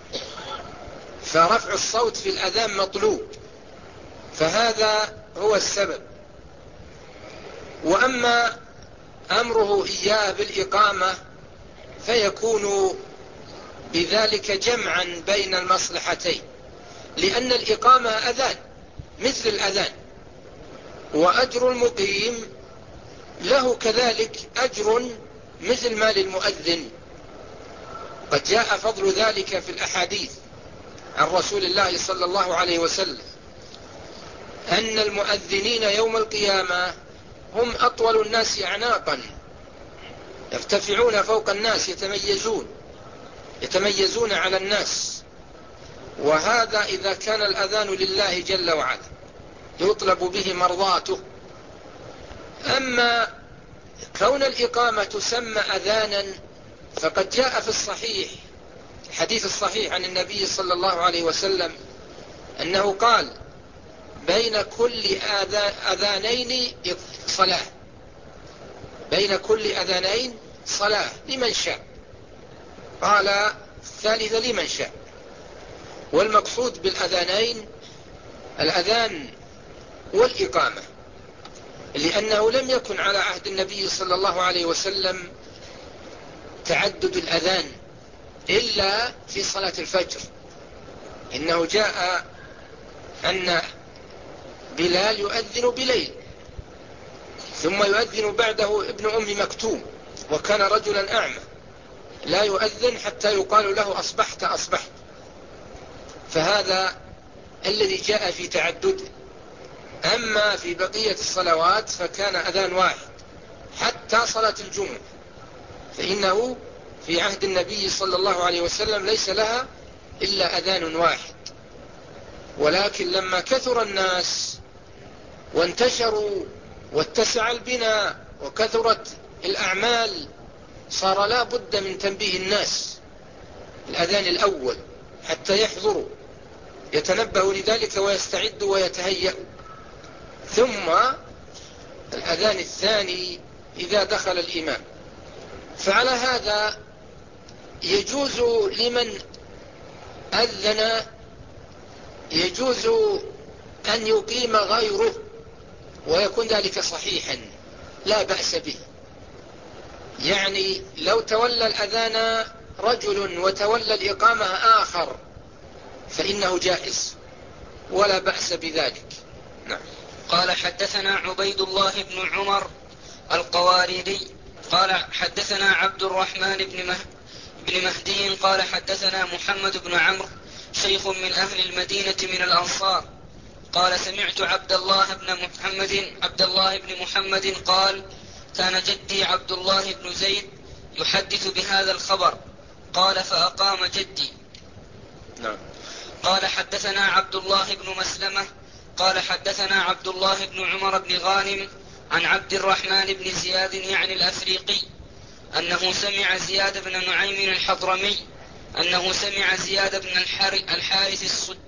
فرفع الصوت في الأذان مطلوب، فهذا هو السبب. وأما أمره إياه بالإقامة فيكون بذلك جمعا بين المصلحتين، لأن الإقامة أذان مثل الأذان، وأجر المقيم له كذلك أجر مثل ما للمؤذن. قد جاء فضل ذلك في الأحاديث عن رسول الله صلى الله عليه وسلم أن المؤذنين يوم القيامة هم أطول الناس أعناقا، يرتفعون فوق الناس، يتميزون على الناس. وهذا إذا كان الأذان لله جل وعلا يطلب به مرضاته. أما كون الإقامة تسمى أذانا فقد جاء في الصحيح الحديث الصحيح عن النبي صلى الله عليه وسلم أنه قال بين كل أذانين صلاة، بين كل أذانين صلاة لمن شاء، قال الثالثة لمن شاء. والمقصود بالأذانين الأذان والإقامة، لأنه لم يكن على عهد النبي صلى الله عليه وسلم تعدد الأذان إلا في صلاة الفجر. إنه جاء أن بلال يؤذن بليل، ثم يؤذن بعده ابن أم مكتوم، وكان رجلا أعمى لا يؤذن حتى يقال له أصبحت أصبحت. فهذا الذي جاء في تعدده. أما في بقية الصلوات فكان أذان واحد، حتى صلاة الجمعة فإنه في عهد النبي صلى الله عليه وسلم ليس لها إلا أذان واحد. ولكن لما كثر الناس وانتشروا واتسع البناء وكثرت الأعمال صار لا بد من تنبيه الناس الأذان الأول حتى يحضروا يتنبهوا لذلك ويستعدوا ويتهيأوا، ثم الأذان الثاني إذا دخل الإمام. فعلى هذا يجوز لمن أذن يجوز أن يقيم غيره ويكون ذلك صحيحا لا بأس به. يعني لو تولى الأذان رجل وتولى الإقامة آخر فإنه جائز ولا بأس بذلك. نعم. قال حدثنا عبيد الله بن عمر القواريري قال حدثنا عبد الرحمن بن مهدي قال حدثنا محمد بن عمرو شيخ من أهل المدينة من الأنصار قال سمعت عبد الله بن محمد قال كان جدي عبد الله بن زيد يحدث بهذا الخبر قال فأقام جدي. نعم. قال حدثنا عبد الله بن مسلمة قال حدثنا عبد الله بن عمر بن غانم عن عبد الرحمن بن زياد يعني الأفريقي أنه سمع زياد بن نعيم الحضرمي أنه سمع زياد بن الحارث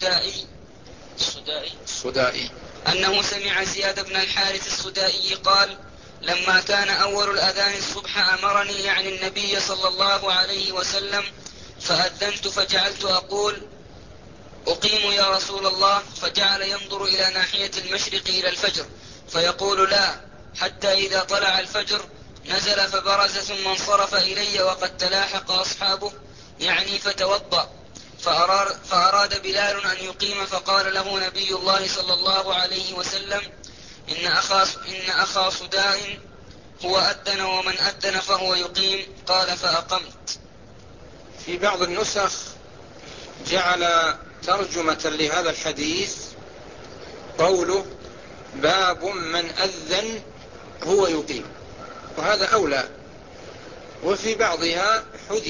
الصدائي أنه سمع زياد بن الحارث الصدائي قال لما كان أول الأذان الصبح أمرني يعني النبي صلى الله عليه وسلم فأذنت فجعلت أقول أقيم يا رسول الله، فجعل ينظر إلى ناحية المشرق إلى الفجر فيقول لا، حتى إذا طلع الفجر نزل فبرز ثم انصرف إلي وقد تلاحق أصحابه يعني فتوضأ، فأراد بلال أن يقيم فقال له نبي الله صلى الله عليه وسلم إن أخا صداء هو أذن ومن أذن فهو يقيم، قال فأقمت. في بعض النسخ جعل ترجمة لهذا الحديث قوله باب من أذن هو يقيم، وهذا أولى. وفي بعضها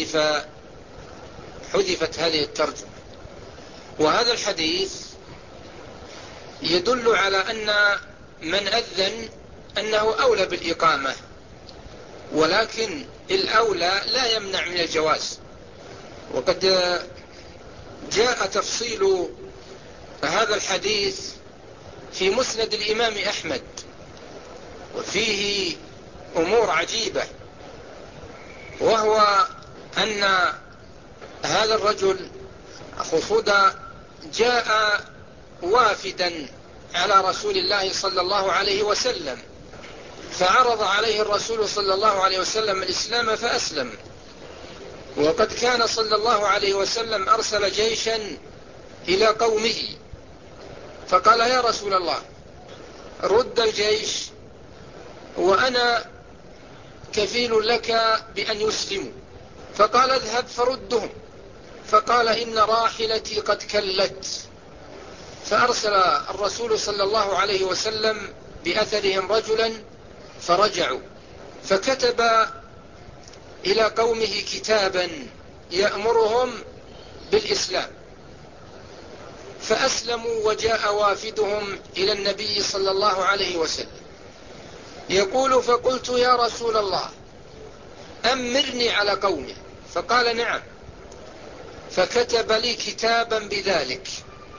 حذفت هذه الترجمة. وهذا الحديث يدل على أن من أذن أنه أولى بالإقامة، ولكن الأولى لا يمنع من الجواز. وقد جاء تفصيل هذا الحديث في مسند الإمام أحمد، وفيه أمور عجيبة، وهو أن هذا الرجل أخو صدى جاء وافدا على رسول الله صلى الله عليه وسلم، فعرض عليه الرسول صلى الله عليه وسلم الإسلام فأسلم. وقد كان صلى الله عليه وسلم أرسل جيشا إلى قومه، فقال يا رسول الله رد الجيش وأنا كفيل لك بأن يسلموا. فقال اذهب فردهم. فقال إن راحلتي قد كلت. فأرسل الرسول صلى الله عليه وسلم بأثرهم رجلا فرجعوا، فكتب إلى قومه كتابا يأمرهم بالإسلام، فأسلموا وجاء وافدهم إلى النبي صلى الله عليه وسلم يقول فقلت يا رسول الله أمرني على قومي. فقال نعم، فكتب لي كتابا بذلك.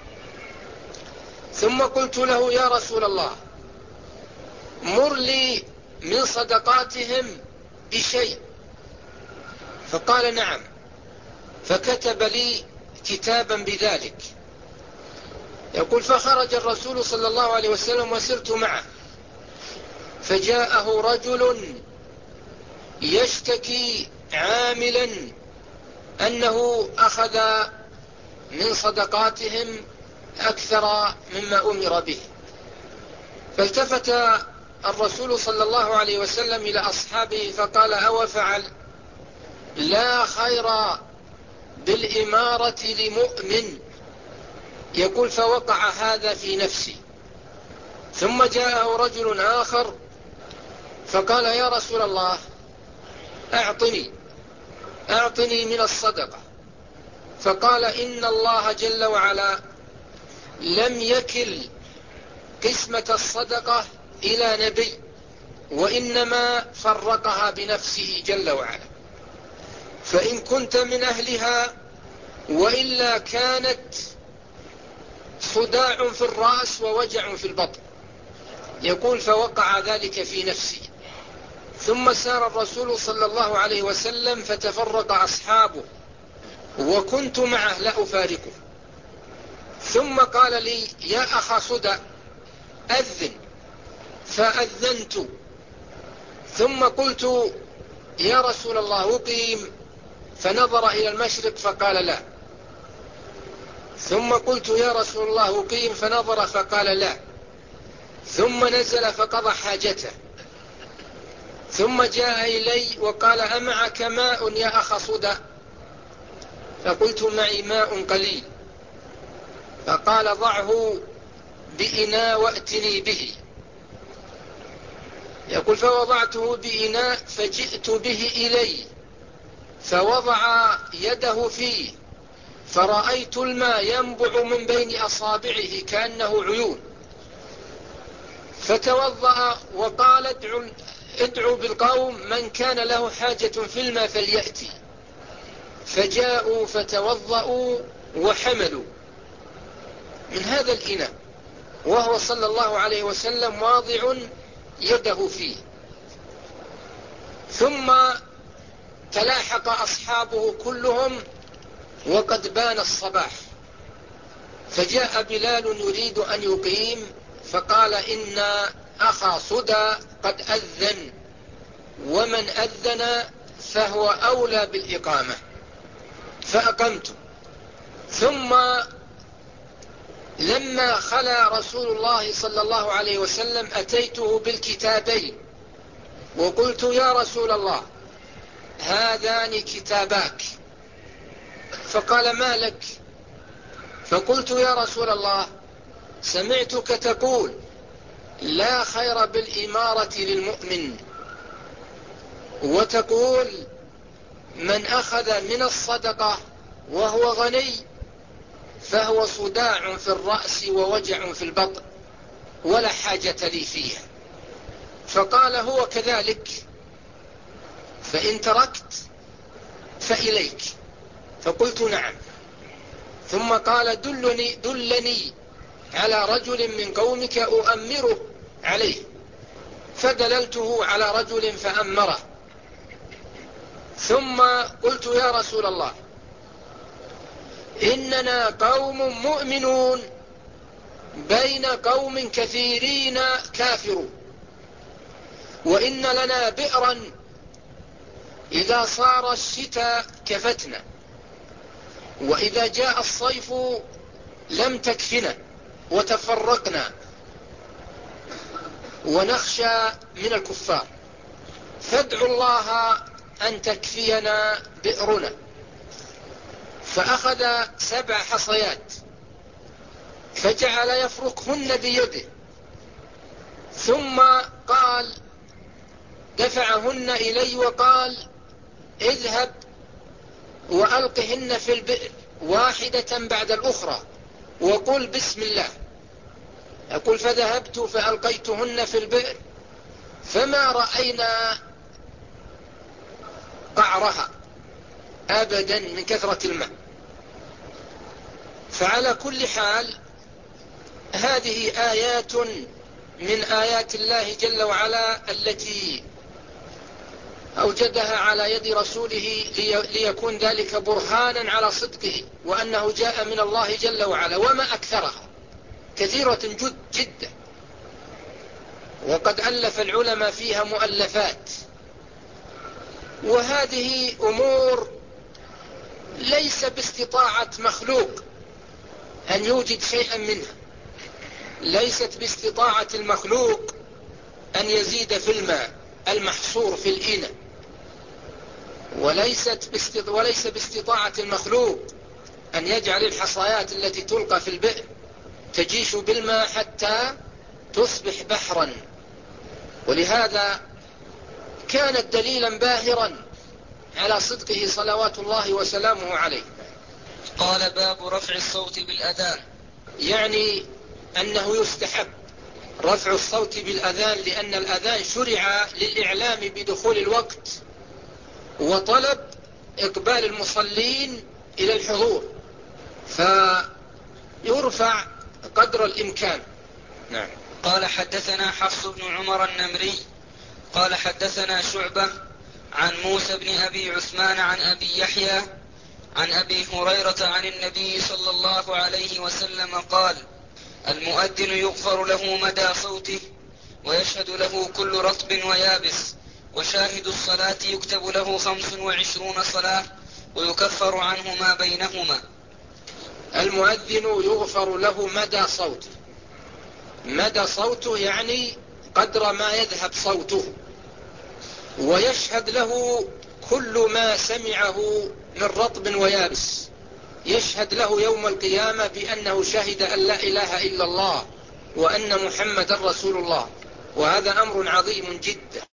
ثم قلت له يا رسول الله مر لي من صدقاتهم بشيء. فقال نعم، فكتب لي كتابا بذلك. يقول فخرج الرسول صلى الله عليه وسلم وسرت معه، فجاءه رجل يشتكي عاملا أنه أخذ من صدقاتهم أكثر مما أمر به. فالتفت الرسول صلى الله عليه وسلم إلى أصحابه فقال: أو فعل؟ لا خير بالإمارة لمؤمن. يقول: فوقع هذا في نفسي. ثم جاءه رجل آخر فقال: يا رسول الله، أعطني من الصدقة. فقال: إن الله جل وعلا لم يكل قسمة الصدقة إلى نبي، وإنما فرقها بنفسه جل وعلا، فإن كنت من أهلها وإلا كانت صداع في الرأس ووجع في البطن. يقول: فوقع ذلك في نفسي. ثم سار الرسول صلى الله عليه وسلم فتفرق أصحابه وكنت معه لا أفارقه. ثم قال لي: يا أخا صدى، أذن. فأذنت. ثم قلت: يا رسول الله أقيم؟ فنظر إلى المشرق فقال: لا. ثم قلت: يا رسول الله أقيم؟ فنظر فقال: لا. ثم نزل فقضى حاجته، ثم جاء إلي وقال: أمعك ماء يا أخ صدى؟ فقلت: معي ماء قليل. فقال: ضعه بإناء وأتني به. يقول: فوضعته بإناء فجئت به إلي فوضع يده فيه فرأيت الماء ينبع من بين أصابعه كأنه عيون. فتوضأ وقال: ادعوا بالقوم من كان له حاجة في الماء فليأتي. فجاءوا فتوضأوا وحملوا من هذا الإناء وهو صلى الله عليه وسلم واضع يده فيه. ثم تلاحق أصحابه كلهم وقد بان الصباح، فجاء بلال يريد أن يقيم فقال: إن أخا صدى قد أذن، ومن أذن فهو أولى بالإقامة. فأقمت. ثم لما خلا رسول الله صلى الله عليه وسلم أتيته بالكتابين وقلت: يا رسول الله، هذان كتاباك. فقال: ما لك؟ فقلت: يا رسول الله، سمعتك تقول: لا خير بالإمارة للمؤمن، وتقول: من أخذ من الصدقة وهو غني فهو صداع في الرأس ووجع في البطن ولا حاجة لي فيها. فقال: هو كذلك، فإن تركت فإليك. فقلت: نعم. ثم قال: دلني على رجل من قومك أؤمره عليه. فدللته على رجل فأمره. ثم قلت: يا رسول الله، إننا قوم مؤمنون بين قوم كثيرين كافرون، وإن لنا بئرا إذا صار الشتاء كفتنا، وإذا جاء الصيف لم تكفنا وتفرقنا ونخشى من الكفار، فادعوا الله أن تكفينا بئرنا. فأخذ 7 حصيات فجعل يفركهن بيده، ثم قال دفعهن إلي وقال: اذهب وألقهن في البئر واحدة بعد الأخرى وقل بسم الله. يقول: فذهبت فألقيتهن في البئر فما رأينا قعرها أبدا من كثرة الماء. فعلى كل حال هذه آيات من آيات الله جل وعلا التي أوجدها على يد رسوله ليكون ذلك برهانا على صدقه وأنه جاء من الله جل وعلا، وما أكثرها كثيرة جدا. وقد ألف العلماء فيها مؤلفات. وهذه أمور ليس باستطاعة مخلوق أن يوجد شيئا منها. ليست باستطاعة المخلوق أن يزيد في الماء المحصور في الإناء، وليس باستطاعة المخلوق أن يجعل الحصيات التي تلقى في البئر تجيش بالماء حتى تصبح بحرا. ولهذا كانت دليلا باهرا على صدقه صلوات الله وسلامه عليه. قال باب رفع الصوت بالأذان. يعني أنه يستحب رفع الصوت بالأذان، لأن الأذان شرع للإعلام بدخول الوقت وطلب إقبال المصلين إلى الحضور، فيرفع قدر الإمكان. نعم. قال حدثنا حفص بن عمر النمري قال حدثنا شعبة عن موسى بن أبي عثمان عن أبي يحيى عن أبي هريرة عن النبي صلى الله عليه وسلم قال: المؤذن يغفر له مدى صوته ويشهد له كل رطب ويابس، وشاهد الصلاة يكتب له 25 صلاة ويكفر عنه ما بينهما. المؤذن يغفر له مدى صوته. مدى صوته يعني قدر ما يذهب صوته، ويشهد له كل ما سمعه من رطب ويابس. يشهد له يوم القيامة بأنه شهد أن لا إله إلا الله وأن محمد رسول الله، وهذا أمر عظيم جدا.